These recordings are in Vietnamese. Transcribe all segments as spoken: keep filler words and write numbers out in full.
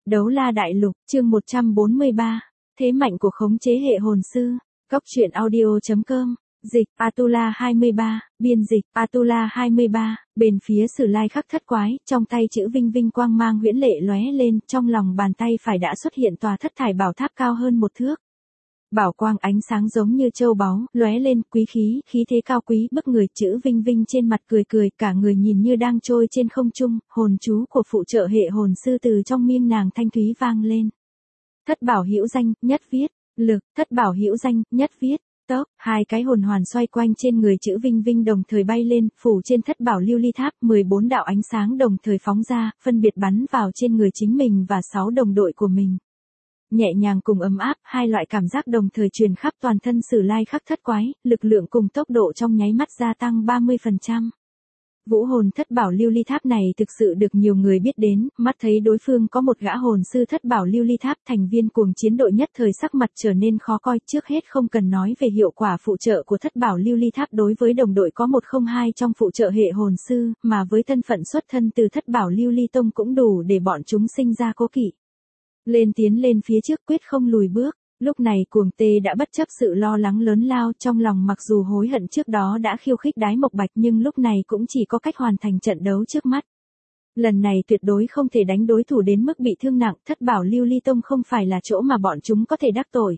Đấu la đại lục, chương một trăm bốn mươi ba. Thế mạnh của khống chế hệ hồn sư. Góc truyện audio chấm com. Dịch Atula hai mươi ba, biên dịch Atula hai mươi ba, bên phía Sử Lai khắc thất quái, trong tay chữ vinh vinh quang mang huyễn lệ lóe lên, trong lòng bàn tay phải đã xuất hiện tòa thất thải bảo tháp cao hơn một thước. Bảo quang ánh sáng giống như châu báu, lóe lên, quý khí, khí thế cao quý, bức người, chữ vinh vinh trên mặt cười cười, cả người nhìn như đang trôi trên không trung, hồn chú của phụ trợ hệ hồn sư từ trong miệng nàng thanh thúy vang lên. Thất bảo hữu danh, nhất viết, lực, thất bảo hữu danh, nhất viết, tốc, hai cái hồn hoàn xoay quanh trên người chữ vinh vinh đồng thời bay lên, phủ trên thất bảo lưu ly tháp, mười bốn đạo ánh sáng đồng thời phóng ra, phân biệt bắn vào trên người chính mình và sáu đồng đội của mình. Nhẹ nhàng cùng ấm áp, hai loại cảm giác đồng thời truyền khắp toàn thân Sử Lai khắc thất quái, lực lượng cùng tốc độ trong nháy mắt gia tăng ba mươi phần trăm. Vũ hồn thất bảo lưu ly tháp này thực sự được nhiều người biết đến, mắt thấy đối phương có một gã hồn sư thất bảo lưu ly tháp, thành viên cuồng chiến đội nhất thời sắc mặt trở nên khó coi, trước hết không cần nói về hiệu quả phụ trợ của thất bảo lưu ly tháp đối với đồng đội có một không hai trong phụ trợ hệ hồn sư, mà với thân phận xuất thân từ thất bảo lưu ly tông cũng đủ để bọn chúng sinh ra cố kỵ. Lên tiến lên phía trước quyết không lùi bước, lúc này cuồng tê đã bất chấp sự lo lắng lớn lao trong lòng, mặc dù hối hận trước đó đã khiêu khích Đái Mộc Bạch nhưng lúc này cũng chỉ có cách hoàn thành trận đấu trước mắt. Lần này tuyệt đối không thể đánh đối thủ đến mức bị thương nặng, thất bảo lưu ly tông không phải là chỗ mà bọn chúng có thể đắc tội.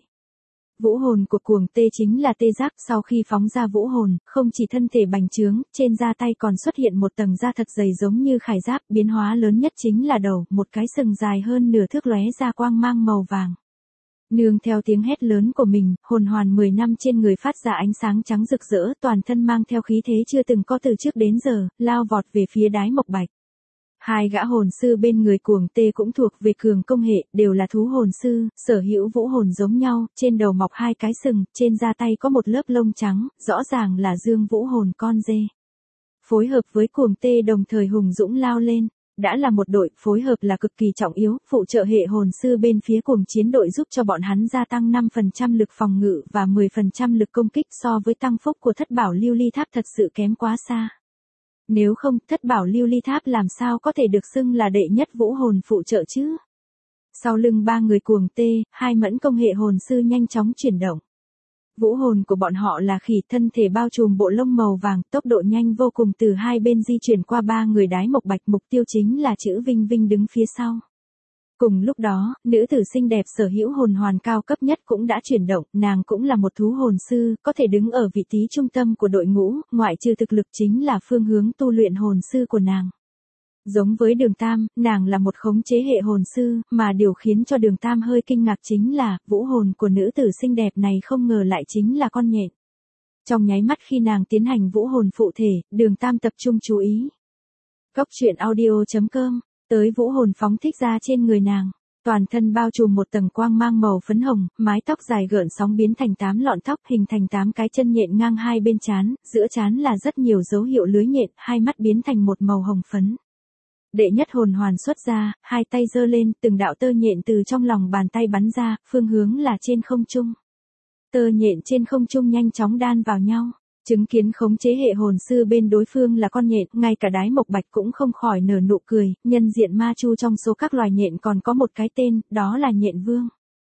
Vũ hồn của cuồng tê chính là tê giác, sau khi phóng ra vũ hồn, không chỉ thân thể bành trướng, trên da tay còn xuất hiện một tầng da thật dày giống như khải giáp, biến hóa lớn nhất chính là đầu, một cái sừng dài hơn nửa thước lóe ra quang mang màu vàng. Nương theo tiếng hét lớn của mình, hồn hoàn mười năm trên người phát ra ánh sáng trắng rực rỡ, toàn thân mang theo khí thế chưa từng có từ trước đến giờ, lao vọt về phía Đái Mộc Bạch. Hai gã hồn sư bên người cuồng tê cũng thuộc về cường công hệ, đều là thú hồn sư, sở hữu vũ hồn giống nhau, trên đầu mọc hai cái sừng, trên da tay có một lớp lông trắng, rõ ràng là dương vũ hồn con dê. Phối hợp với cuồng tê đồng thời hùng dũng lao lên. Đã là một đội, phối hợp là cực kỳ trọng yếu, phụ trợ hệ hồn sư bên phía cuồng chiến đội giúp cho bọn hắn gia tăng năm phần trăm lực phòng ngự và mười phần trăm lực công kích, so với tăng phúc của thất bảo lưu ly tháp thật sự kém quá xa. Nếu không, thất bảo lưu ly tháp làm sao có thể được xưng là đệ nhất vũ hồn phụ trợ chứ? Sau lưng ba người cuồng tê, hai mẫn công hệ hồn sư nhanh chóng chuyển động. Vũ hồn của bọn họ là khỉ, thân thể bao trùm bộ lông màu vàng, tốc độ nhanh vô cùng, từ hai bên di chuyển qua ba người Đái Mộc Bạch, mục tiêu chính là chữ vinh vinh đứng phía sau. Cùng lúc đó, nữ tử xinh đẹp sở hữu hồn hoàn cao cấp nhất cũng đã chuyển động, nàng cũng là một thú hồn sư, có thể đứng ở vị trí trung tâm của đội ngũ, ngoại trừ thực lực chính là phương hướng tu luyện hồn sư của nàng. Giống với Đường Tam, nàng là một khống chế hệ hồn sư, mà điều khiến cho Đường Tam hơi kinh ngạc chính là, vũ hồn của nữ tử xinh đẹp này không ngờ lại chính là con nhện. Trong nháy mắt khi nàng tiến hành vũ hồn phụ thể, Đường Tam tập trung chú ý. Góc truyện audio chấm com, tới vũ hồn phóng thích ra trên người nàng. Toàn thân bao trùm một tầng quang mang màu phấn hồng, mái tóc dài gợn sóng biến thành tám lọn tóc, hình thành tám cái chân nhện ngang hai bên trán, giữa trán là rất nhiều dấu hiệu lưới nhện, hai mắt biến thành một màu hồng phấn. Đệ nhất hồn hoàn xuất ra, hai tay giơ lên, từng đạo tơ nhện từ trong lòng bàn tay bắn ra, phương hướng là trên không trung. Tơ nhện trên không trung nhanh chóng đan vào nhau. Chứng kiến khống chế hệ hồn sư bên đối phương là con nhện, ngay cả Đái Mộc Bạch cũng không khỏi nở nụ cười, nhân diện ma chu trong số các loài nhện còn có một cái tên, đó là nhện vương.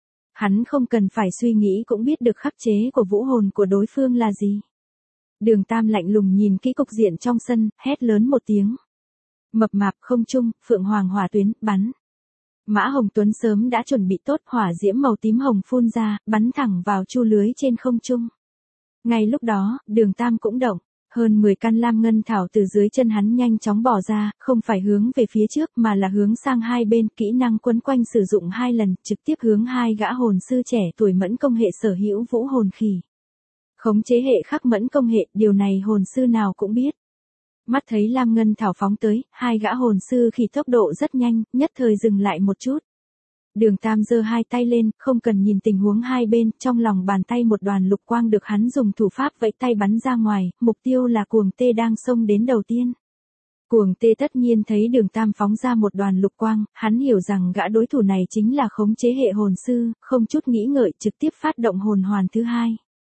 Hắn không cần phải suy nghĩ cũng biết được khắc chế của vũ hồn của đối phương là gì. Đường Tam lạnh lùng nhìn kỹ cục diện trong sân, hét lớn một tiếng. Mập mạp không trung, phượng hoàng hỏa tuyến, bắn. Mã Hồng Tuấn sớm đã chuẩn bị tốt, hỏa diễm màu tím hồng phun ra, bắn thẳng vào chu lưới trên không trung. Ngay lúc đó, Đường Tam cũng động, hơn mười căn lam ngân thảo từ dưới chân hắn nhanh chóng bỏ ra, không phải hướng về phía trước mà là hướng sang hai bên, kỹ năng quấn quanh sử dụng hai lần, trực tiếp hướng hai gã hồn sư trẻ tuổi mẫn công hệ sở hữu vũ hồn khỉ. Khống chế hệ khắc mẫn công hệ, điều này hồn sư nào cũng biết. Mắt thấy lam ngân thảo phóng tới, hai gã hồn sư khỉ tốc độ rất nhanh, nhất thời dừng lại một chút. Đường Tam giơ hai tay lên, không cần nhìn tình huống hai bên, trong lòng bàn tay một đoàn lục quang được hắn dùng thủ pháp vẫy tay bắn ra ngoài, mục tiêu là cuồng tê đang xông đến đầu tiên. Cuồng tê tất nhiên thấy Đường Tam phóng ra một đoàn lục quang, hắn hiểu rằng gã đối thủ này chính là khống chế hệ hồn sư, không chút nghĩ ngợi trực tiếp phát động hồn hoàn thứ hai.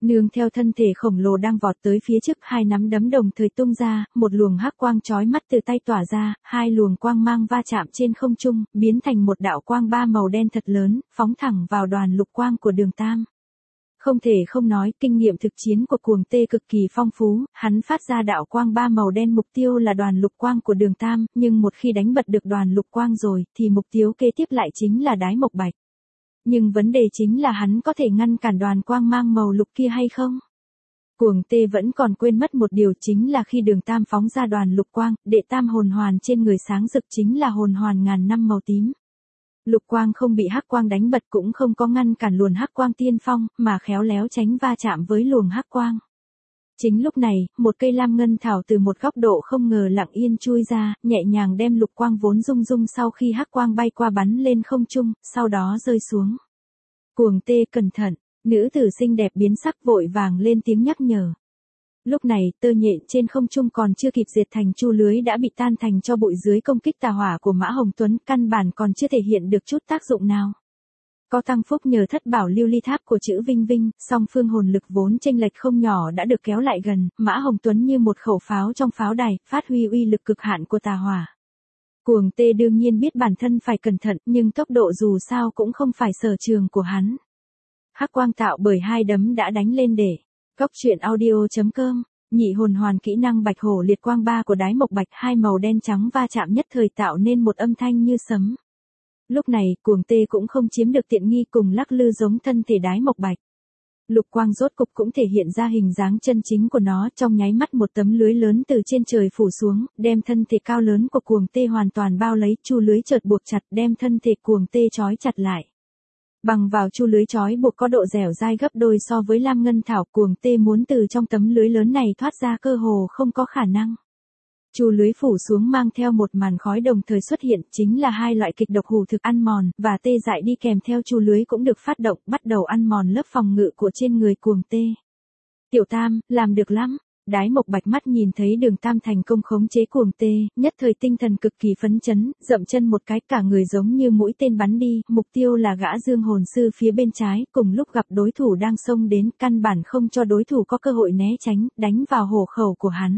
Nương theo thân thể khổng lồ đang vọt tới phía trước, hai nắm đấm đồng thời tung ra, một luồng hắc quang chói mắt từ tay tỏa ra, hai luồng quang mang va chạm trên không trung, biến thành một đạo quang ba màu đen thật lớn, phóng thẳng vào đoàn lục quang của Đường Tam. Không thể không nói, kinh nghiệm thực chiến của Cuồng Tê cực kỳ phong phú, hắn phát ra đạo quang ba màu đen mục tiêu là đoàn lục quang của Đường Tam, nhưng một khi đánh bật được đoàn lục quang rồi, thì mục tiêu kế tiếp lại chính là Đái Mộc Bạch. Nhưng vấn đề chính là hắn có thể ngăn cản đoàn quang mang màu lục kia hay không? Cuồng Tê vẫn còn quên mất một điều, chính là khi Đường Tam phóng ra đoàn lục quang, đệ tam hồn hoàn trên người sáng rực chính là hồn hoàn ngàn năm màu tím. Lục quang không bị hắc quang đánh bật, cũng không có ngăn cản luồng hắc quang tiên phong, mà khéo léo tránh va chạm với luồng hắc quang. Chính lúc này, một cây lam ngân thảo từ một góc độ không ngờ lặng yên chui ra, nhẹ nhàng đem lục quang vốn rung rung sau khi hắc quang bay qua bắn lên không trung, sau đó rơi xuống. Cuồng Tê cẩn thận, nữ tử xinh đẹp biến sắc vội vàng lên tiếng nhắc nhở. Lúc này, tơ nhện trên không trung còn chưa kịp diệt thành chu lưới đã bị tan thành cho bụi dưới công kích tà hỏa của Mã Hồng Tuấn, căn bản còn chưa thể hiện được chút tác dụng nào. Có tăng phúc nhờ thất bảo lưu ly tháp của chữ Vinh Vinh, song phương hồn lực vốn chênh lệch không nhỏ đã được kéo lại gần, Mã Hồng Tuấn như một khẩu pháo trong pháo đài, phát huy uy lực cực hạn của tà hỏa. Cuồng Tê đương nhiên biết bản thân phải cẩn thận, nhưng tốc độ dù sao cũng không phải sở trường của hắn. Hắc quang tạo bởi hai đấm đã đánh lên để. Góc truyện audio chấm com, nhị hồn hoàn kỹ năng bạch hổ liệt quang ba của Đái Mộc Bạch, hai màu đen trắng va chạm nhất thời tạo nên một âm thanh như sấm. Lúc này, Cuồng Tê cũng không chiếm được tiện nghi, cùng lắc lư giống thân thể Đái Mộc Bạch. Lục quang rốt cục cũng thể hiện ra hình dáng chân chính của nó, trong nháy mắt một tấm lưới lớn từ trên trời phủ xuống, đem thân thể cao lớn của Cuồng Tê hoàn toàn bao lấy, chu lưới chợt buộc chặt đem thân thể Cuồng Tê trói chặt lại. Bằng vào chu lưới trói buộc có độ dẻo dai gấp đôi so với lam ngân thảo, Cuồng Tê muốn từ trong tấm lưới lớn này thoát ra cơ hồ không có khả năng. Chu lưới phủ xuống mang theo một màn khói đồng thời xuất hiện, chính là hai loại kịch độc hủ thực ăn mòn, và tê dại đi kèm theo chu lưới cũng được phát động, bắt đầu ăn mòn lớp phòng ngự của trên người Cuồng Tê. Tiểu Tam, làm được lắm. Đái Mộc Bạch mắt nhìn thấy Đường Tam thành công khống chế Cuồng Tê, nhất thời tinh thần cực kỳ phấn chấn, dậm chân một cái, cả người giống như mũi tên bắn đi, mục tiêu là gã Dương hồn sư phía bên trái, cùng lúc gặp đối thủ đang xông đến, căn bản không cho đối thủ có cơ hội né tránh, đánh vào hổ khẩu của hắn.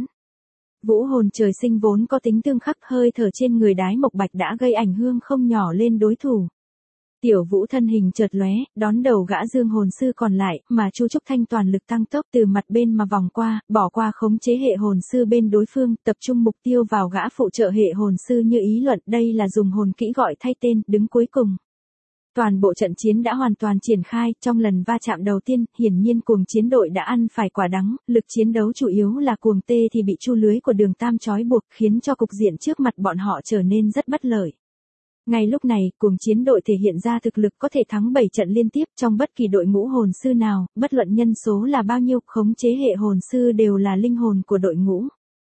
Vũ hồn trời sinh vốn có tính tương khắc, hơi thở trên người Đái Mộc Bạch đã gây ảnh hưởng không nhỏ lên đối thủ. Tiểu Vũ thân hình chợt lóe, đón đầu gã Dương hồn sư còn lại, mà Chu Trúc Thanh toàn lực tăng tốc từ mặt bên mà vòng qua, bỏ qua khống chế hệ hồn sư bên đối phương, tập trung mục tiêu vào gã phụ trợ hệ hồn sư như ý luận, đây là dùng hồn kỹ gọi thay tên, đứng cuối cùng. Toàn bộ trận chiến đã hoàn toàn triển khai, trong lần va chạm đầu tiên, hiển nhiên Cuồng chiến đội đã ăn phải quả đắng, lực chiến đấu chủ yếu là Cuồng Tê thì bị chu lưới của Đường Tam trói buộc, khiến cho cục diện trước mặt bọn họ trở nên rất bất lợi. Ngay lúc này, Cuồng chiến đội thể hiện ra thực lực có thể thắng bảy trận liên tiếp trong bất kỳ đội ngũ hồn sư nào, bất luận nhân số là bao nhiêu, khống chế hệ hồn sư đều là linh hồn của đội ngũ.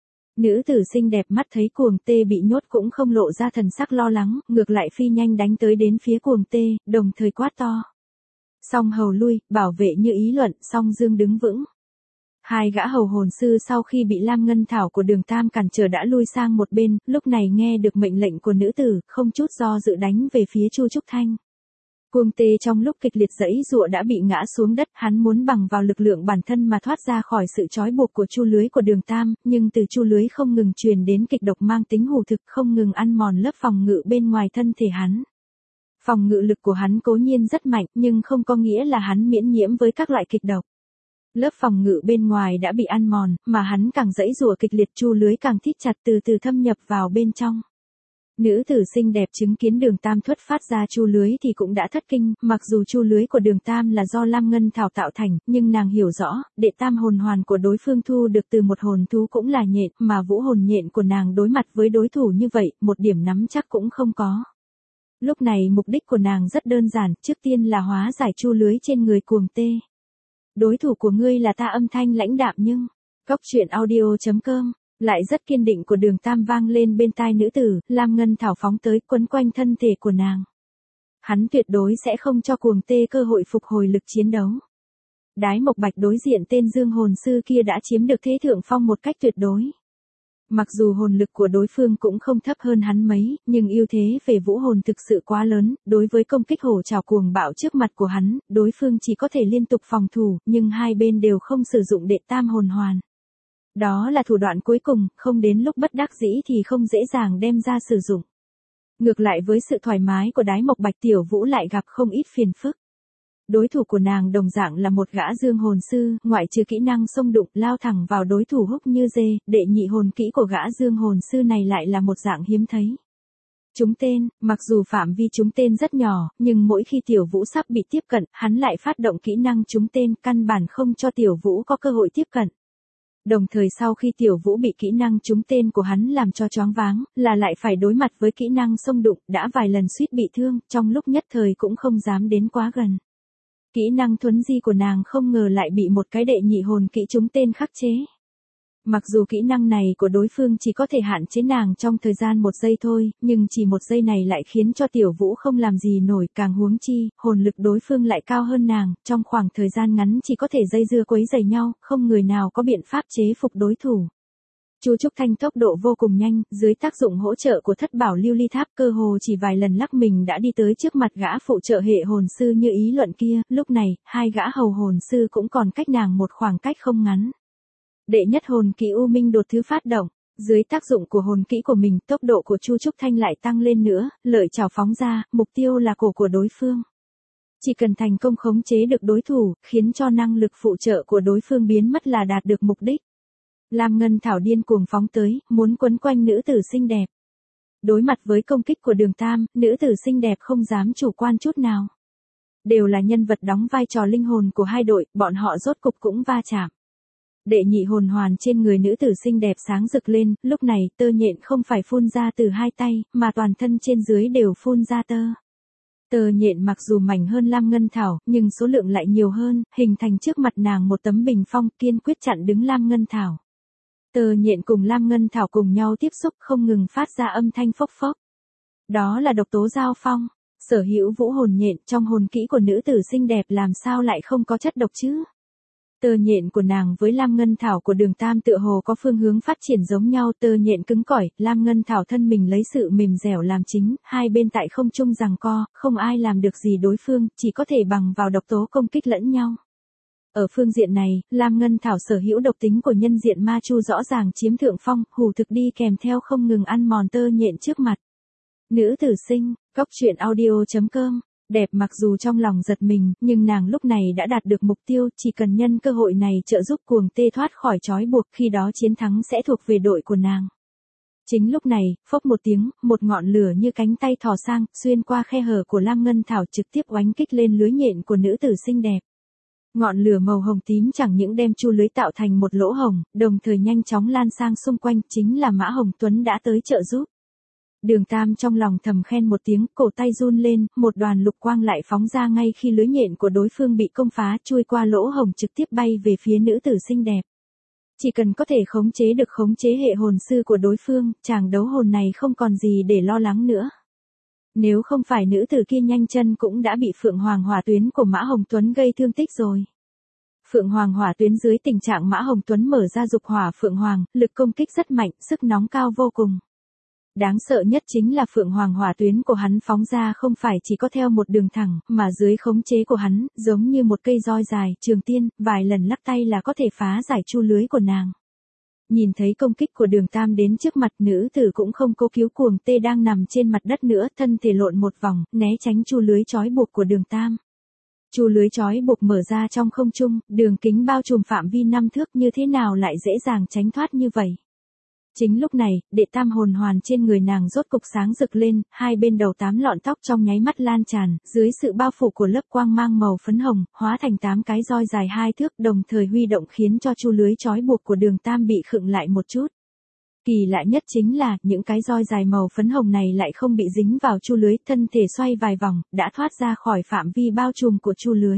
Nữ tử xinh đẹp mắt thấy Cuồng Tê bị nhốt cũng không lộ ra thần sắc lo lắng, ngược lại phi nhanh đánh tới đến phía Cuồng Tê, đồng thời quát to. Song hầu lui, bảo vệ như ý luận, song dương đứng vững. Hai gã hầu hồn sư sau khi bị lam ngân thảo của Đường Tam cản trở đã lui sang một bên, lúc này nghe được mệnh lệnh của nữ tử, không chút do dự đánh về phía Chu Trúc Thanh. Cuồng Tê trong lúc kịch liệt giãy giụa đã bị ngã xuống đất, hắn muốn bằng vào lực lượng bản thân mà thoát ra khỏi sự trói buộc của chu lưới của Đường Tam, nhưng từ chu lưới không ngừng truyền đến kịch độc mang tính hủ thực, không ngừng ăn mòn lớp phòng ngự bên ngoài thân thể hắn. Phòng ngự lực của hắn cố nhiên rất mạnh, nhưng không có nghĩa là hắn miễn nhiễm với các loại kịch độc. Lớp phòng ngự bên ngoài đã bị ăn mòn, mà hắn càng giãy giụa kịch liệt, chu lưới càng thít chặt từ từ thâm nhập vào bên trong. Nữ tử xinh đẹp chứng kiến Đường Tam thuất phát ra chu lưới thì cũng đã thất kinh, mặc dù chu lưới của Đường Tam là do lam ngân thảo tạo thành, nhưng nàng hiểu rõ, đệ tam hồn hoàn của đối phương thu được từ một hồn thú cũng là nhện, mà vũ hồn nhện của nàng đối mặt với đối thủ như vậy, một điểm nắm chắc cũng không có. Lúc này mục đích của nàng rất đơn giản, trước tiên là hóa giải chu lưới trên người Cuồng Tê. Đối thủ của ngươi là ta, âm thanh lãnh đạm nhưng, góc truyện audio chấm com. Lại rất kiên định của Đường Tam vang lên bên tai nữ tử, lam ngân thảo phóng tới quấn quanh thân thể của nàng. Hắn tuyệt đối sẽ không cho Cuồng Tê cơ hội phục hồi lực chiến đấu. Đái Mộc Bạch đối diện tên Dương hồn sư kia đã chiếm được thế thượng phong một cách tuyệt đối. Mặc dù hồn lực của đối phương cũng không thấp hơn hắn mấy, nhưng ưu thế về vũ hồn thực sự quá lớn, đối với công kích hổ trảo cuồng bạo trước mặt của hắn, đối phương chỉ có thể liên tục phòng thủ, nhưng hai bên đều không sử dụng đệ tam hồn hoàn. Đó là thủ đoạn cuối cùng, không đến lúc bất đắc dĩ thì không dễ dàng đem ra sử dụng. Ngược lại với sự thoải mái của Đái Mộc Bạch, Tiểu Vũ lại gặp không ít phiền phức. Đối thủ của nàng đồng dạng là một gã dương hồn sư, ngoại trừ kỹ năng xông đụng lao thẳng vào đối thủ húc như dê, đệ nhị hồn kỹ của gã dương hồn sư này lại là một dạng hiếm thấy. Trúng tên, mặc dù phạm vi trúng tên rất nhỏ, nhưng mỗi khi Tiểu Vũ sắp bị tiếp cận, hắn lại phát động kỹ năng trúng tên, căn bản không cho Tiểu Vũ có cơ hội tiếp cận. Đồng thời sau khi Tiểu Vũ bị kỹ năng trúng tên của hắn làm cho choáng váng, là lại phải đối mặt với kỹ năng xông đụng, đã vài lần suýt bị thương, trong lúc nhất thời cũng không dám đến quá gần. Kỹ năng thuấn di của nàng không ngờ lại bị một cái đệ nhị hồn kỹ trúng tên khắc chế. Mặc dù kỹ năng này của đối phương chỉ có thể hạn chế nàng trong thời gian một giây thôi, nhưng chỉ một giây này lại khiến cho Tiểu Vũ không làm gì nổi, càng huống chi, hồn lực đối phương lại cao hơn nàng, trong khoảng thời gian ngắn chỉ có thể dây dưa quấy rầy nhau, không người nào có biện pháp chế phục đối thủ. Chu Trúc Thanh tốc độ vô cùng nhanh, dưới tác dụng hỗ trợ của thất bảo lưu ly tháp cơ hồ chỉ vài lần lắc mình đã đi tới trước mặt gã phụ trợ hệ hồn sư như ý luận kia, lúc này, hai gã hầu hồn sư cũng còn cách nàng một khoảng cách không ngắn. Đệ nhất hồn kỹ U Minh đột thứ phát động, dưới tác dụng của hồn kỹ của mình, tốc độ của Chu Trúc Thanh lại tăng lên nữa, lợi chảo phóng ra, mục tiêu là cổ của đối phương. Chỉ cần thành công khống chế được đối thủ, khiến cho năng lực phụ trợ của đối phương biến mất là đạt được mục đích. Lam Ngân Thảo điên cuồng phóng tới, muốn quấn quanh nữ tử xinh đẹp. Đối mặt với công kích của Đường Tam, nữ tử xinh đẹp không dám chủ quan chút nào. Đều là nhân vật đóng vai trò linh hồn của hai đội, bọn họ rốt cục cũng va chạm. Đệ nhị hồn hoàn trên người nữ tử xinh đẹp sáng rực lên, lúc này tơ nhện không phải phun ra từ hai tay, mà toàn thân trên dưới đều phun ra tơ. Tơ nhện mặc dù mảnh hơn Lam Ngân Thảo, nhưng số lượng lại nhiều hơn, hình thành trước mặt nàng một tấm bình phong kiên quyết chặn đứng Lam Ngân Thảo. Tơ nhện cùng Lam Ngân Thảo cùng nhau tiếp xúc không ngừng phát ra âm thanh phốc phốc. Đó là độc tố giao phong, sở hữu vũ hồn nhện trong hồn kỹ của nữ tử xinh đẹp làm sao lại không có chất độc chứ? Tơ nhện của nàng với Lam Ngân Thảo của Đường Tam tựa hồ có phương hướng phát triển giống nhau, tơ nhện cứng cỏi, Lam Ngân Thảo thân mình lấy sự mềm dẻo làm chính, hai bên tại không trung giằng co, không ai làm được gì đối phương, chỉ có thể bằng vào độc tố công kích lẫn nhau. Ở phương diện này, Lam Ngân Thảo sở hữu độc tính của nhân diện ma chu rõ ràng chiếm thượng phong, hủ thực đi kèm theo không ngừng ăn mòn tơ nhện trước mặt. Nữ tử sinh, cốc truyện audio chấm com, đẹp mặc dù trong lòng giật mình, nhưng nàng lúc này đã đạt được mục tiêu, chỉ cần nhân cơ hội này trợ giúp cuồng tê thoát khỏi trói buộc, khi đó chiến thắng sẽ thuộc về đội của nàng. Chính lúc này, phốc một tiếng, một ngọn lửa như cánh tay thò sang, xuyên qua khe hở của Lam Ngân Thảo trực tiếp oánh kích lên lưới nhện của nữ tử xinh đẹp. Ngọn lửa màu hồng tím chẳng những đem chu lưới tạo thành một lỗ hồng, đồng thời nhanh chóng lan sang xung quanh, chính là Mã Hồng Tuấn đã tới trợ giúp. Đường Tam trong lòng thầm khen một tiếng, cổ tay run lên, một đoàn lục quang lại phóng ra ngay khi lưới nhện của đối phương bị công phá, chui qua lỗ hồng trực tiếp bay về phía nữ tử xinh đẹp. Chỉ cần có thể khống chế được khống chế hệ hồn sư của đối phương, chàng đấu hồn này không còn gì để lo lắng nữa. Nếu không phải nữ tử kia nhanh chân cũng đã bị Phượng Hoàng Hỏa Tuyến của Mã Hồng Tuấn gây thương tích rồi. Phượng Hoàng Hỏa Tuyến dưới tình trạng Mã Hồng Tuấn mở ra dục hỏa Phượng Hoàng, lực công kích rất mạnh, sức nóng cao vô cùng. Đáng sợ nhất chính là Phượng Hoàng Hỏa Tuyến của hắn phóng ra không phải chỉ có theo một đường thẳng, mà dưới khống chế của hắn, giống như một cây roi dài, trường tiên, vài lần lắc tay là có thể phá giải chu lưới của nàng. Nhìn thấy công kích của Đường Tam đến trước mặt, nữ tử cũng không cố cứu cuồng tê đang nằm trên mặt đất nữa, thân thể lộn một vòng, né tránh chu lưới trói buộc của Đường Tam. Chu lưới trói buộc mở ra trong không trung, đường kính bao trùm phạm vi năm thước, như thế nào lại dễ dàng tránh thoát như vậy. Chính lúc này, đệ tam hồn hoàn trên người nàng rốt cục sáng rực lên, hai bên đầu tám lọn tóc trong nháy mắt lan tràn, dưới sự bao phủ của lớp quang mang màu phấn hồng, hóa thành tám cái roi dài hai thước, đồng thời huy động khiến cho chu lưới trói buộc của Đường Tam bị khựng lại một chút. Kỳ lạ nhất chính là, những cái roi dài màu phấn hồng này lại không bị dính vào chu lưới, thân thể xoay vài vòng, đã thoát ra khỏi phạm vi bao trùm của chu lưới.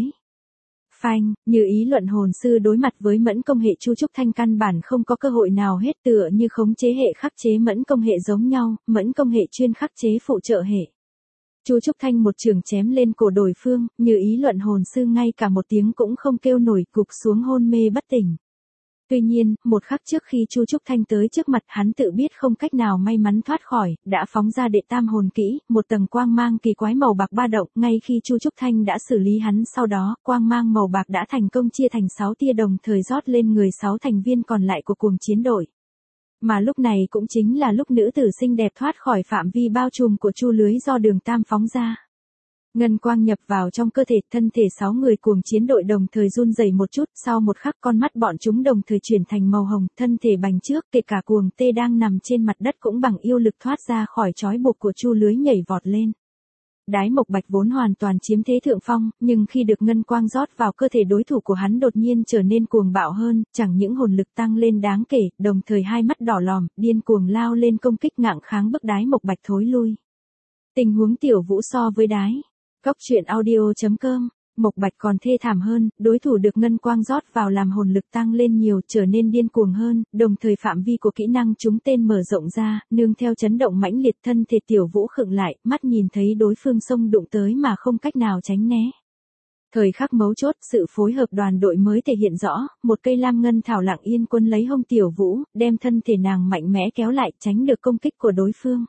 Phanh, như ý luận hồn sư đối mặt với mẫn công hệ Chu Trúc Thanh căn bản không có cơ hội nào hết, tựa như khống chế hệ khắc chế mẫn công hệ giống nhau, mẫn công hệ chuyên khắc chế phụ trợ hệ. Chu Trúc Thanh một trường chém lên cổ đối phương, như ý luận hồn sư ngay cả một tiếng cũng không kêu nổi, gục xuống hôn mê bất tỉnh. Tuy nhiên, một khắc trước khi Chu Trúc Thanh tới trước mặt hắn tự biết không cách nào may mắn thoát khỏi, đã phóng ra đệ tam hồn kỹ, một tầng quang mang kỳ quái màu bạc ba động, ngay khi Chu Trúc Thanh đã xử lý hắn sau đó, quang mang màu bạc đã thành công chia thành sáu tia đồng thời rót lên người sáu thành viên còn lại của cuồng chiến đội. Mà lúc này cũng chính là lúc nữ tử xinh đẹp thoát khỏi phạm vi bao trùm của chu lưới do Đường Tam phóng ra. Ngân quang nhập vào trong cơ thể, thân thể sáu người cuồng chiến đội đồng thời run rẩy một chút, sau một khắc con mắt bọn chúng đồng thời chuyển thành màu hồng, thân thể bành trước, kể cả cuồng tê đang nằm trên mặt đất cũng bằng yêu lực thoát ra khỏi trói buộc của chu lưới nhảy vọt lên. Đái Mộc Bạch vốn hoàn toàn chiếm thế thượng phong, nhưng khi được ngân quang rót vào cơ thể đối thủ của hắn đột nhiên trở nên cuồng bạo hơn, chẳng những hồn lực tăng lên đáng kể, đồng thời hai mắt đỏ lòm, điên cuồng lao lên công kích ngạng kháng bức Đái Mộc Bạch thối lui. Tình huống Tiểu Vũ so với Đái Cốc truyện audio chấm com, Mộc Bạch còn thê thảm hơn, đối thủ được ngân quang rót vào làm hồn lực tăng lên nhiều, trở nên điên cuồng hơn, đồng thời phạm vi của kỹ năng chúng tên mở rộng ra, nương theo chấn động mãnh liệt, thân thể Tiểu Vũ khựng lại, mắt nhìn thấy đối phương xông đụng tới mà không cách nào tránh né. Thời khắc mấu chốt, sự phối hợp đoàn đội mới thể hiện rõ, một cây lam ngân thảo lặng yên quấn lấy hông Tiểu Vũ, đem thân thể nàng mạnh mẽ kéo lại, tránh được công kích của đối phương.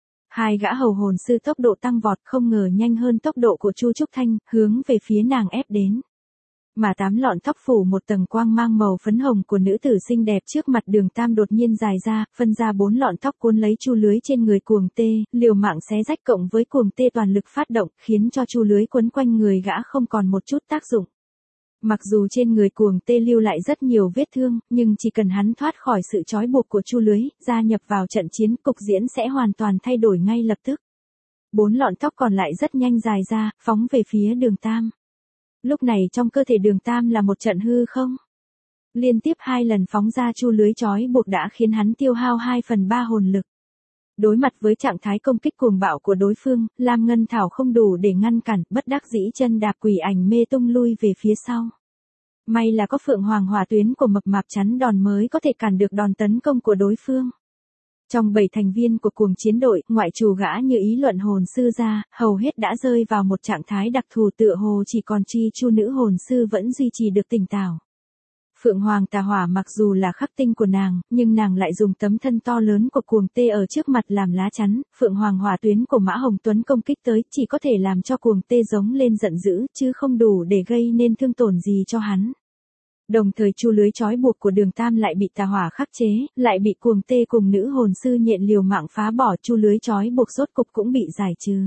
Hai gã hầu hồn sư tốc độ tăng vọt không ngờ nhanh hơn tốc độ của Chu Trúc Thanh, hướng về phía nàng ép đến. Mà tám lọn tóc phủ một tầng quang mang màu phấn hồng của nữ tử xinh đẹp trước mặt Đường Tam đột nhiên dài ra, phân ra bốn lọn tóc cuốn lấy chu lưới trên người cuồng tê, liều mạng xé rách cộng với cuồng tê toàn lực phát động, khiến cho chu lưới quấn quanh người gã không còn một chút tác dụng. Mặc dù trên người cuồng tê lưu lại rất nhiều vết thương, nhưng chỉ cần hắn thoát khỏi sự trói buộc của chu lưới, gia nhập vào trận chiến, cục diễn sẽ hoàn toàn thay đổi ngay lập tức. Bốn lọn tóc còn lại rất nhanh dài ra, phóng về phía Đường Tam. Lúc này trong cơ thể Đường Tam là một trận hư không. Liên tiếp hai lần phóng ra chu lưới trói buộc đã khiến hắn tiêu hao hai phần ba hồn lực. Đối mặt với trạng thái công kích cuồng bạo của đối phương, Lam Ngân Thảo không đủ để ngăn cản, bất đắc dĩ chân đạp quỷ ảnh mê tung lui về phía sau. May là có Phượng Hoàng hỏa tuyến của mập mạp chắn đòn mới có thể cản được đòn tấn công của đối phương. Trong bảy thành viên của cuồng chiến đội, ngoại trừ gã như ý luận hồn sư ra, hầu hết đã rơi vào một trạng thái đặc thù, tựa hồ chỉ còn Chi Chu nữ hồn sư vẫn duy trì được tỉnh táo. Phượng Hoàng tà hỏa mặc dù là khắc tinh của nàng, nhưng nàng lại dùng tấm thân to lớn của cuồng tê ở trước mặt làm lá chắn, Phượng Hoàng hỏa tuyến của Mã Hồng Tuấn công kích tới chỉ có thể làm cho cuồng tê giống lên giận dữ, chứ không đủ để gây nên thương tổn gì cho hắn. Đồng thời chu lưới trói buộc của Đường Tam lại bị tà hỏa khắc chế, lại bị cuồng tê cùng nữ hồn sư nhện liều mạng phá bỏ, chu lưới trói buộc rốt cục cũng bị giải trừ.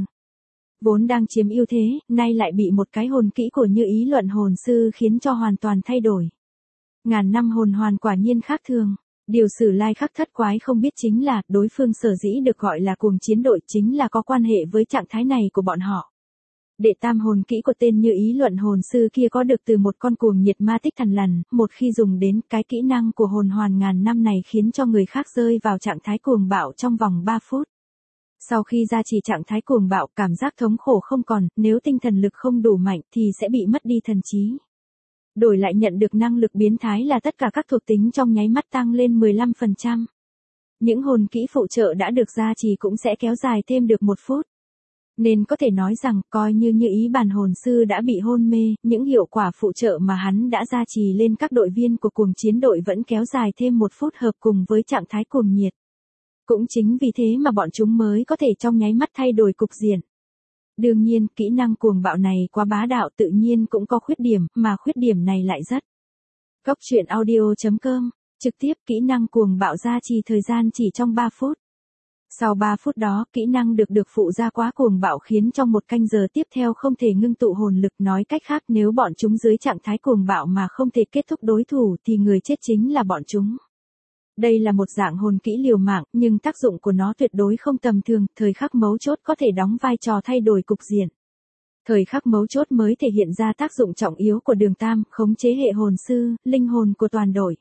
Vốn đang chiếm ưu thế, nay lại bị một cái hồn kỹ của như ý luận hồn sư khiến cho hoàn toàn thay đổi. Ngàn năm hồn hoàn quả nhiên khác thường. Điều Sử Lai khắc thất quái không biết chính là, đối phương sở dĩ được gọi là cuồng chiến đội chính là có quan hệ với trạng thái này của bọn họ. Đệ tam hồn kỹ của tên như ý luận hồn sư kia có được từ một con cuồng nhiệt ma tích thần lằn, một khi dùng đến, cái kỹ năng của hồn hoàn ngàn năm này khiến cho người khác rơi vào trạng thái cuồng bạo trong vòng ba phút. Sau khi ra chỉ trạng thái cuồng bạo, cảm giác thống khổ không còn, nếu tinh thần lực không đủ mạnh thì sẽ bị mất đi thần trí. Đổi lại nhận được năng lực biến thái là tất cả các thuộc tính trong nháy mắt tăng lên mười lăm phần trăm. Những hồn kỹ phụ trợ đã được gia trì cũng sẽ kéo dài thêm được một phút. Nên có thể nói rằng, coi như như ý bản hồn sư đã bị hôn mê, những hiệu quả phụ trợ mà hắn đã gia trì lên các đội viên của cuồng chiến đội vẫn kéo dài thêm một phút hợp cùng với trạng thái cuồng nhiệt. Cũng chính vì thế mà bọn chúng mới có thể trong nháy mắt thay đổi cục diện. Đương nhiên, kỹ năng cuồng bạo này quá bá đạo tự nhiên cũng có khuyết điểm, mà khuyết điểm này lại rất. Cốc truyện audio chấm com, trực tiếp kỹ năng cuồng bạo gia trì thời gian chỉ trong ba phút. Sau ba phút đó, kỹ năng được được phụ ra quá cuồng bạo khiến trong một canh giờ tiếp theo không thể ngưng tụ hồn lực, nói cách khác nếu bọn chúng dưới trạng thái cuồng bạo mà không thể kết thúc đối thủ thì người chết chính là bọn chúng. Đây là một dạng hồn kỹ liều mạng, nhưng tác dụng của nó tuyệt đối không tầm thường, thời khắc mấu chốt có thể đóng vai trò thay đổi cục diện. Thời khắc mấu chốt mới thể hiện ra tác dụng trọng yếu của Đường Tam, khống chế hệ hồn sư, linh hồn của toàn đội.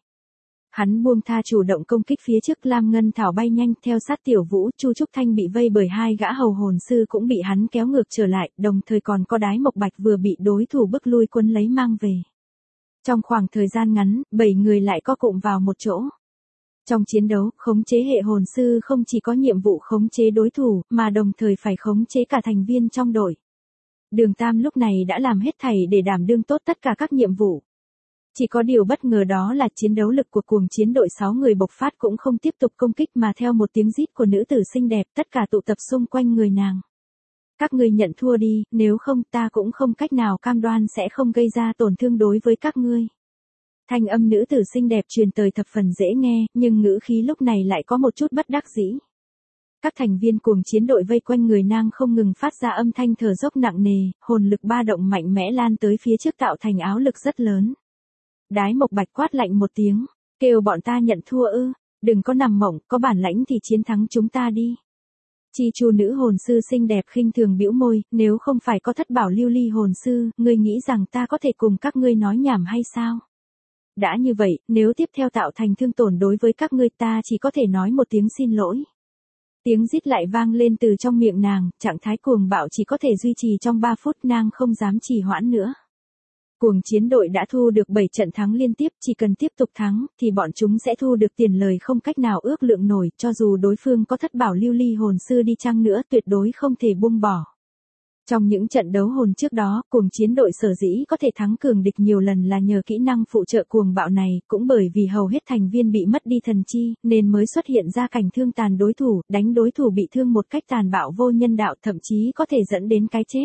Hắn buông tha chủ động công kích phía trước, Lam Ngân Thảo bay nhanh theo sát Tiểu Vũ, Chu Trúc Thanh bị vây bởi hai gã hầu hồn sư cũng bị hắn kéo ngược trở lại, đồng thời còn có Đái Mộc Bạch vừa bị đối thủ bức lui quấn lấy mang về. Trong khoảng thời gian ngắn, bảy người lại co cụm vào một chỗ. Trong chiến đấu, khống chế hệ hồn sư không chỉ có nhiệm vụ khống chế đối thủ, mà đồng thời phải khống chế cả thành viên trong đội. Đường Tam lúc này đã làm hết thảy để đảm đương tốt tất cả các nhiệm vụ. Chỉ có điều bất ngờ đó là chiến đấu lực của cuồng chiến đội sáu người bộc phát cũng không tiếp tục công kích mà theo một tiếng rít của nữ tử xinh đẹp tất cả tụ tập xung quanh người nàng. Các ngươi nhận thua đi, nếu không ta cũng không cách nào cam đoan sẽ không gây ra tổn thương đối với các ngươi. Thanh âm nữ tử xinh đẹp truyền tới thập phần dễ nghe, nhưng ngữ khí lúc này lại có một chút bất đắc dĩ. Các thành viên cuồng chiến đội vây quanh người nàng không ngừng phát ra âm thanh thở dốc nặng nề, hồn lực ba động mạnh mẽ lan tới phía trước tạo thành áo lực rất lớn. Đái Mộc Bạch quát lạnh một tiếng, kêu bọn ta nhận thua ư, đừng có nằm mộng, có bản lãnh thì chiến thắng chúng ta đi. Chi Chu nữ hồn sư xinh đẹp khinh thường bĩu môi, nếu không phải có thất bảo lưu ly hồn sư, ngươi nghĩ rằng ta có thể cùng các ngươi nói nhảm hay sao? Đã như vậy, nếu tiếp theo tạo thành thương tổn đối với các ngươi ta chỉ có thể nói một tiếng xin lỗi. Tiếng rít lại vang lên từ trong miệng nàng, trạng thái cuồng bạo chỉ có thể duy trì trong ba phút, nàng không dám trì hoãn nữa. Cuồng chiến đội đã thu được bảy trận thắng liên tiếp, chỉ cần tiếp tục thắng, thì bọn chúng sẽ thu được tiền lời không cách nào ước lượng nổi, cho dù đối phương có thất bảo lưu ly hồn sư đi chăng nữa tuyệt đối không thể buông bỏ. Trong những trận đấu hồn trước đó, cuồng chiến đội sở dĩ có thể thắng cường địch nhiều lần là nhờ kỹ năng phụ trợ cuồng bạo này, cũng bởi vì hầu hết thành viên bị mất đi thần chi, nên mới xuất hiện ra cảnh thương tàn đối thủ, đánh đối thủ bị thương một cách tàn bạo vô nhân đạo, thậm chí có thể dẫn đến cái chết.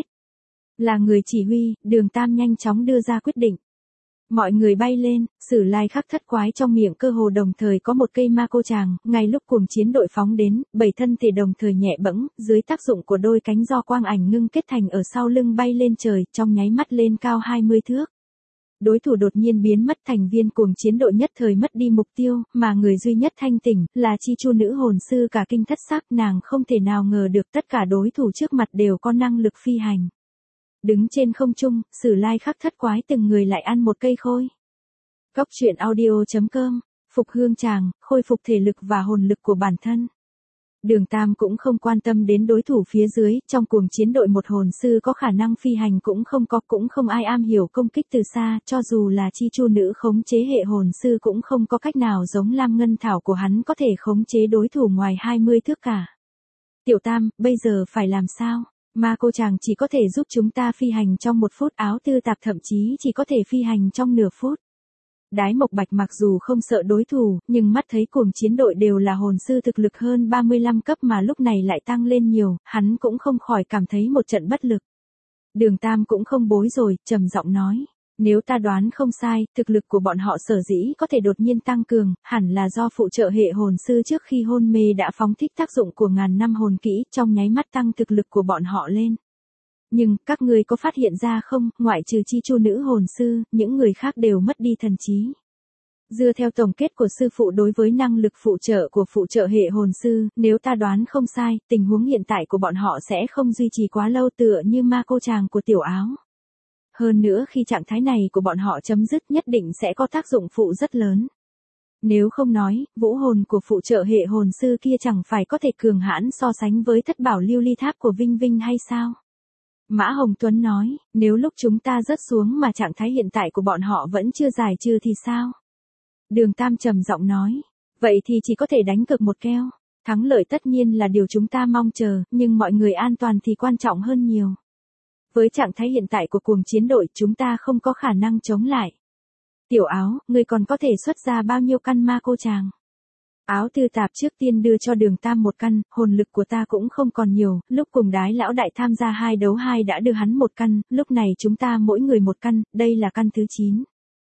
Là người chỉ huy, Đường Tam nhanh chóng đưa ra quyết định. Mọi người bay lên, Sử Lai Khắc thất quái trong miệng cơ hồ đồng thời có một cây ma cô tràng, ngay lúc cuồng chiến đội phóng đến, bảy thân thể đồng thời nhẹ bẫng, dưới tác dụng của đôi cánh do quang ảnh ngưng kết thành ở sau lưng bay lên trời, trong nháy mắt lên cao hai mươi thước. Đối thủ đột nhiên biến mất, thành viên cuồng chiến đội nhất thời mất đi mục tiêu, mà người duy nhất thanh tỉnh, là Chi Chu nữ hồn sư cả kinh thất sắc, nàng không thể nào ngờ được tất cả đối thủ trước mặt đều có năng lực phi hành. Đứng trên không trung, Sử Lai Khắc thất quái từng người lại ăn một cây khôi. Góc truyện audio chấm com, phục hương tràng, khôi phục thể lực và hồn lực của bản thân. Đường Tam cũng không quan tâm đến đối thủ phía dưới, trong cuồng chiến đội một hồn sư có khả năng phi hành cũng không có, cũng không ai am hiểu công kích từ xa, cho dù là Chi Chu nữ khống chế hệ hồn sư cũng không có cách nào giống Lam Ngân Thảo của hắn có thể khống chế đối thủ ngoài hai mươi thước cả. Tiểu Tam, bây giờ phải làm sao? Ma cô chàng chỉ có thể giúp chúng ta phi hành trong một phút, áo tư tạp thậm chí chỉ có thể phi hành trong nửa phút. Đái Mộc Bạch mặc dù không sợ đối thủ, nhưng mắt thấy cuồng chiến đội đều là hồn sư thực lực hơn ba mươi lăm cấp mà lúc này lại tăng lên nhiều, hắn cũng không khỏi cảm thấy một trận bất lực. Đường Tam cũng không bối rồi, trầm giọng nói. Nếu ta đoán không sai, thực lực của bọn họ sở dĩ có thể đột nhiên tăng cường, hẳn là do phụ trợ hệ hồn sư trước khi hôn mê đã phóng thích tác dụng của ngàn năm hồn kỹ, trong nháy mắt tăng thực lực của bọn họ lên. Nhưng, các ngươi có phát hiện ra không, ngoại trừ Chi Chu nữ hồn sư, những người khác đều mất đi thần trí. Dựa theo tổng kết của sư phụ đối với năng lực phụ trợ của phụ trợ hệ hồn sư, nếu ta đoán không sai, tình huống hiện tại của bọn họ sẽ không duy trì quá lâu tựa như ma cô chàng của Tiểu Áo. Hơn nữa khi trạng thái này của bọn họ chấm dứt nhất định sẽ có tác dụng phụ rất lớn. Nếu không nói, vũ hồn của phụ trợ hệ hồn sư kia chẳng phải có thể cường hãn so sánh với thất bảo lưu ly tháp của Vinh Vinh hay sao? Mã Hồng Tuấn nói, nếu lúc chúng ta rớt xuống mà trạng thái hiện tại của bọn họ vẫn chưa giải trừ thì sao? Đường Tam trầm giọng nói, vậy thì chỉ có thể đánh cược một keo. Thắng lợi tất nhiên là điều chúng ta mong chờ, nhưng mọi người an toàn thì quan trọng hơn nhiều. Với trạng thái hiện tại của cuồng chiến đội chúng ta không có khả năng chống lại. Tiểu Áo, ngươi còn có thể xuất ra bao nhiêu căn ma cô chàng? Áo tư tạp trước tiên đưa cho Đường Tam một căn, hồn lực của ta cũng không còn nhiều, lúc cùng Đái lão đại tham gia hai đấu hai đã đưa hắn một căn, lúc này chúng ta mỗi người một căn, đây là căn thứ chín.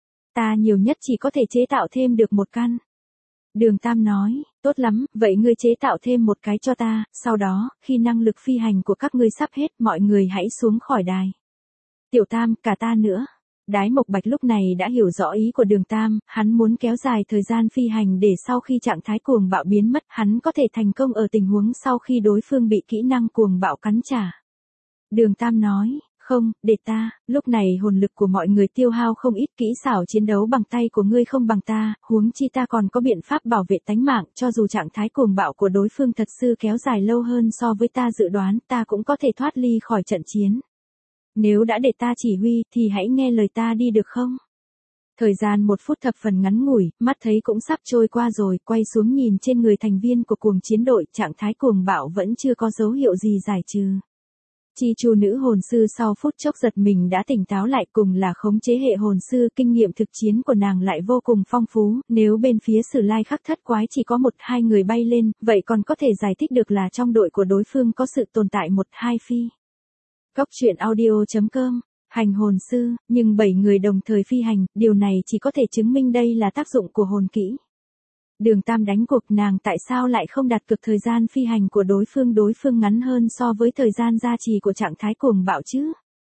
Ta nhiều nhất chỉ có thể chế tạo thêm được một căn. Đường Tam nói, tốt lắm, vậy ngươi chế tạo thêm một cái cho ta, sau đó, khi năng lực phi hành của các ngươi sắp hết, mọi người hãy xuống khỏi đài. Tiểu Tam, cả ta nữa. Đái Mộc Bạch lúc này đã hiểu rõ ý của Đường Tam, hắn muốn kéo dài thời gian phi hành để sau khi trạng thái cuồng bạo biến mất, hắn có thể thành công ở tình huống sau khi đối phương bị kỹ năng cuồng bạo cắn trả. Đường Tam nói, không, để ta, lúc này hồn lực của mọi người tiêu hao không ít, kỹ xảo chiến đấu bằng tay của ngươi không bằng ta, huống chi ta còn có biện pháp bảo vệ tánh mạng, cho dù trạng thái cuồng bạo của đối phương thật sự kéo dài lâu hơn so với ta dự đoán, ta cũng có thể thoát ly khỏi trận chiến. Nếu đã để ta chỉ huy, thì hãy nghe lời ta đi được không? Thời gian một phút thập phần ngắn ngủi, mắt thấy cũng sắp trôi qua rồi, quay xuống nhìn trên người thành viên của cuồng chiến đội, trạng thái cuồng bạo vẫn chưa có dấu hiệu gì giải trừ. Chi chu nữ hồn sư sau phút chốc giật mình đã tỉnh táo lại, cùng là khống chế hệ hồn sư, kinh nghiệm thực chiến của nàng lại vô cùng phong phú, nếu bên phía Sử Lai Khắc Thất Quái chỉ có một hai người bay lên, vậy còn có thể giải thích được là trong đội của đối phương có sự tồn tại một hai phi. Cốc truyện audio chấm com Hành hồn sư, nhưng bảy người đồng thời phi hành, điều này chỉ có thể chứng minh đây là tác dụng của hồn kỹ. Đường Tam đánh cuộc, nàng tại sao lại không đặt cược thời gian phi hành của đối phương đối phương ngắn hơn so với thời gian gia trì của trạng thái cuồng bạo chứ?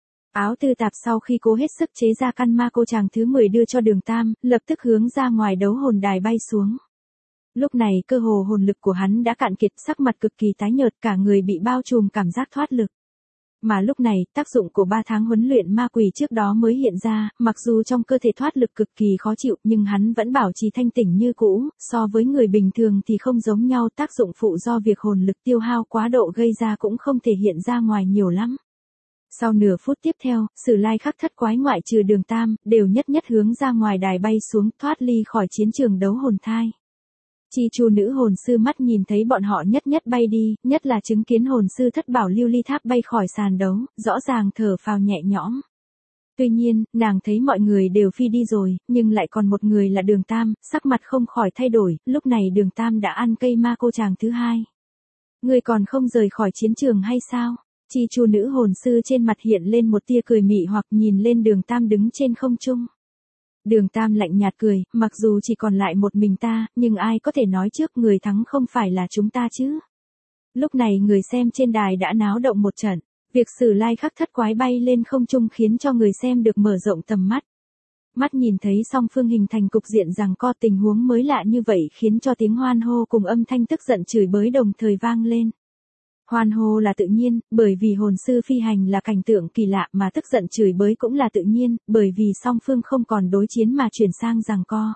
Áo Tư Tạp sau khi cố hết sức chế ra căn ma cô chàng thứ mười đưa cho Đường Tam, lập tức hướng ra ngoài đấu hồn đài bay xuống. Lúc này cơ hồ hồn lực của hắn đã cạn kiệt, sắc mặt cực kỳ tái nhợt, cả người bị bao trùm cảm giác thoát lực. Mà lúc này, tác dụng của ba tháng huấn luyện ma quỷ trước đó mới hiện ra, mặc dù trong cơ thể thoát lực cực kỳ khó chịu nhưng hắn vẫn bảo trì thanh tỉnh như cũ, so với người bình thường thì không giống nhau, tác dụng phụ do việc hồn lực tiêu hao quá độ gây ra cũng không thể hiện ra ngoài nhiều lắm. Sau nửa phút tiếp theo, Sử Lai Khắc Thất Quái ngoại trừ Đường Tam, đều nhất nhất hướng ra ngoài đài bay xuống, thoát ly khỏi chiến trường đấu hồn thai. Chi chu nữ hồn sư mắt nhìn thấy bọn họ nhất nhất bay đi, nhất là chứng kiến hồn sư Thất Bảo Lưu Ly Tháp bay khỏi sàn đấu, rõ ràng thở phào nhẹ nhõm. Tuy nhiên, nàng thấy mọi người đều phi đi rồi, nhưng lại còn một người là Đường Tam, sắc mặt không khỏi thay đổi, lúc này Đường Tam đã ăn cây ma cô chàng thứ hai. Người còn không rời khỏi chiến trường hay sao? Chi chu nữ hồn sư trên mặt hiện lên một tia cười mị hoặc nhìn lên Đường Tam đứng trên không trung. Đường Tam lạnh nhạt cười, mặc dù chỉ còn lại một mình ta, nhưng ai có thể nói trước người thắng không phải là chúng ta chứ? Lúc này người xem trên đài đã náo động một trận, việc Sử Lai Khắc Thất Quái bay lên không trung khiến cho người xem được mở rộng tầm mắt. Mắt nhìn thấy song phương hình thành cục diện giằng co, tình huống mới lạ như vậy khiến cho tiếng hoan hô cùng âm thanh tức giận chửi bới đồng thời vang lên. Hoan hô là tự nhiên, bởi vì hồn sư phi hành là cảnh tượng kỳ lạ, mà tức giận chửi bới cũng là tự nhiên, bởi vì song phương không còn đối chiến mà chuyển sang giằng co.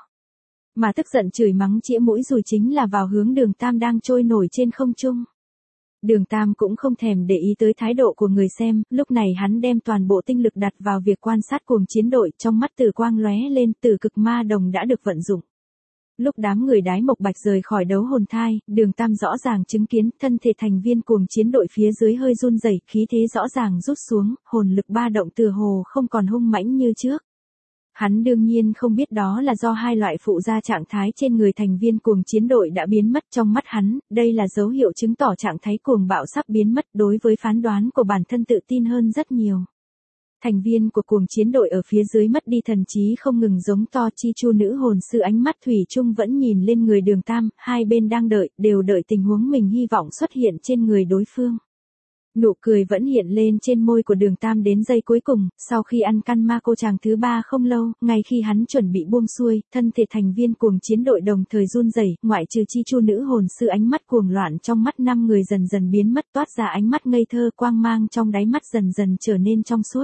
Mà tức giận chửi mắng chĩa mũi dùi chính là vào hướng Đường Tam đang trôi nổi trên không trung. Đường Tam cũng không thèm để ý tới thái độ của người xem, lúc này hắn đem toàn bộ tinh lực đặt vào việc quan sát cuồng chiến đội, trong mắt tử quang lóe lên, tử cực ma đồng đã được vận dụng. Lúc đám người Đái Mộc Bạch rời khỏi đấu hồn thai, Đường Tam rõ ràng chứng kiến thân thể thành viên cuồng chiến đội phía dưới hơi run rẩy, khí thế rõ ràng rút xuống, hồn lực ba động tựa hồ không còn hung mãnh như trước. Hắn đương nhiên không biết đó là do hai loại phụ gia trạng thái trên người thành viên cuồng chiến đội đã biến mất, trong mắt hắn, đây là dấu hiệu chứng tỏ trạng thái cuồng bạo sắp biến mất, đối với phán đoán của bản thân tự tin hơn rất nhiều. Thành viên của cuồng chiến đội ở phía dưới mất đi thần trí không ngừng giống to. Chi chu nữ hồn sư ánh mắt thủy chung vẫn nhìn lên người Đường Tam, hai bên đang đợi, đều đợi tình huống mình hy vọng xuất hiện trên người đối phương. Nụ cười vẫn hiện lên trên môi của Đường Tam đến giây cuối cùng, sau khi ăn căn ma cô chàng thứ ba không lâu, ngay khi hắn chuẩn bị buông xuôi, thân thể thành viên cuồng chiến đội đồng thời run rẩy, ngoại trừ chi chu nữ hồn sư ánh mắt cuồng loạn trong mắt năm người dần dần biến mất, toát ra ánh mắt ngây thơ, quang mang trong đáy mắt dần dần trở nên trong suốt.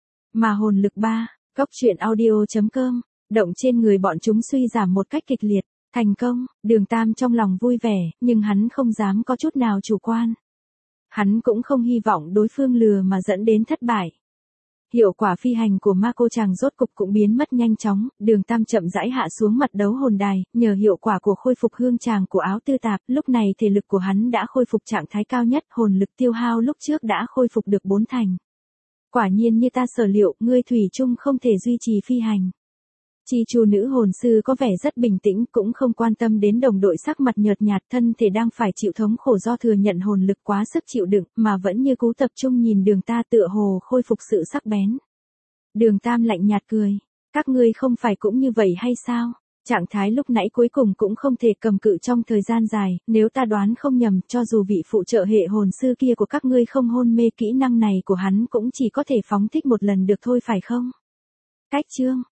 Mà hồn lực ba, cốc truyện audio chấm com, động trên người bọn chúng suy giảm một cách kịch liệt, thành công, Đường Tam trong lòng vui vẻ, nhưng hắn không dám có chút nào chủ quan. Hắn cũng không hy vọng đối phương lừa mà dẫn đến thất bại. Hiệu quả phi hành của ma cô chàng rốt cục cũng biến mất nhanh chóng, Đường Tam chậm rãi hạ xuống mặt đấu hồn đài, nhờ hiệu quả của khôi phục hương tràng của Áo Tư Tạp, lúc này thể lực của hắn đã khôi phục trạng thái cao nhất, hồn lực tiêu hao lúc trước đã khôi phục được bốn thành. Quả nhiên như ta sở liệu, ngươi thủy chung không thể duy trì phi hành. Chi chu nữ hồn sư có vẻ rất bình tĩnh, cũng không quan tâm đến đồng đội sắc mặt nhợt nhạt, thân thể đang phải chịu thống khổ do thừa nhận hồn lực quá sức chịu đựng, mà vẫn như cũ tập trung nhìn Đường ta tựa hồ khôi phục sự sắc bén. Đường Tam lạnh nhạt cười, các ngươi không phải cũng như vậy hay sao? Trạng thái lúc nãy cuối cùng cũng không thể cầm cự trong thời gian dài, nếu ta đoán không nhầm, cho dù vị phụ trợ hệ hồn sư kia của các ngươi không hôn mê, kỹ năng này của hắn cũng chỉ có thể phóng thích một lần được thôi phải không? Cách chương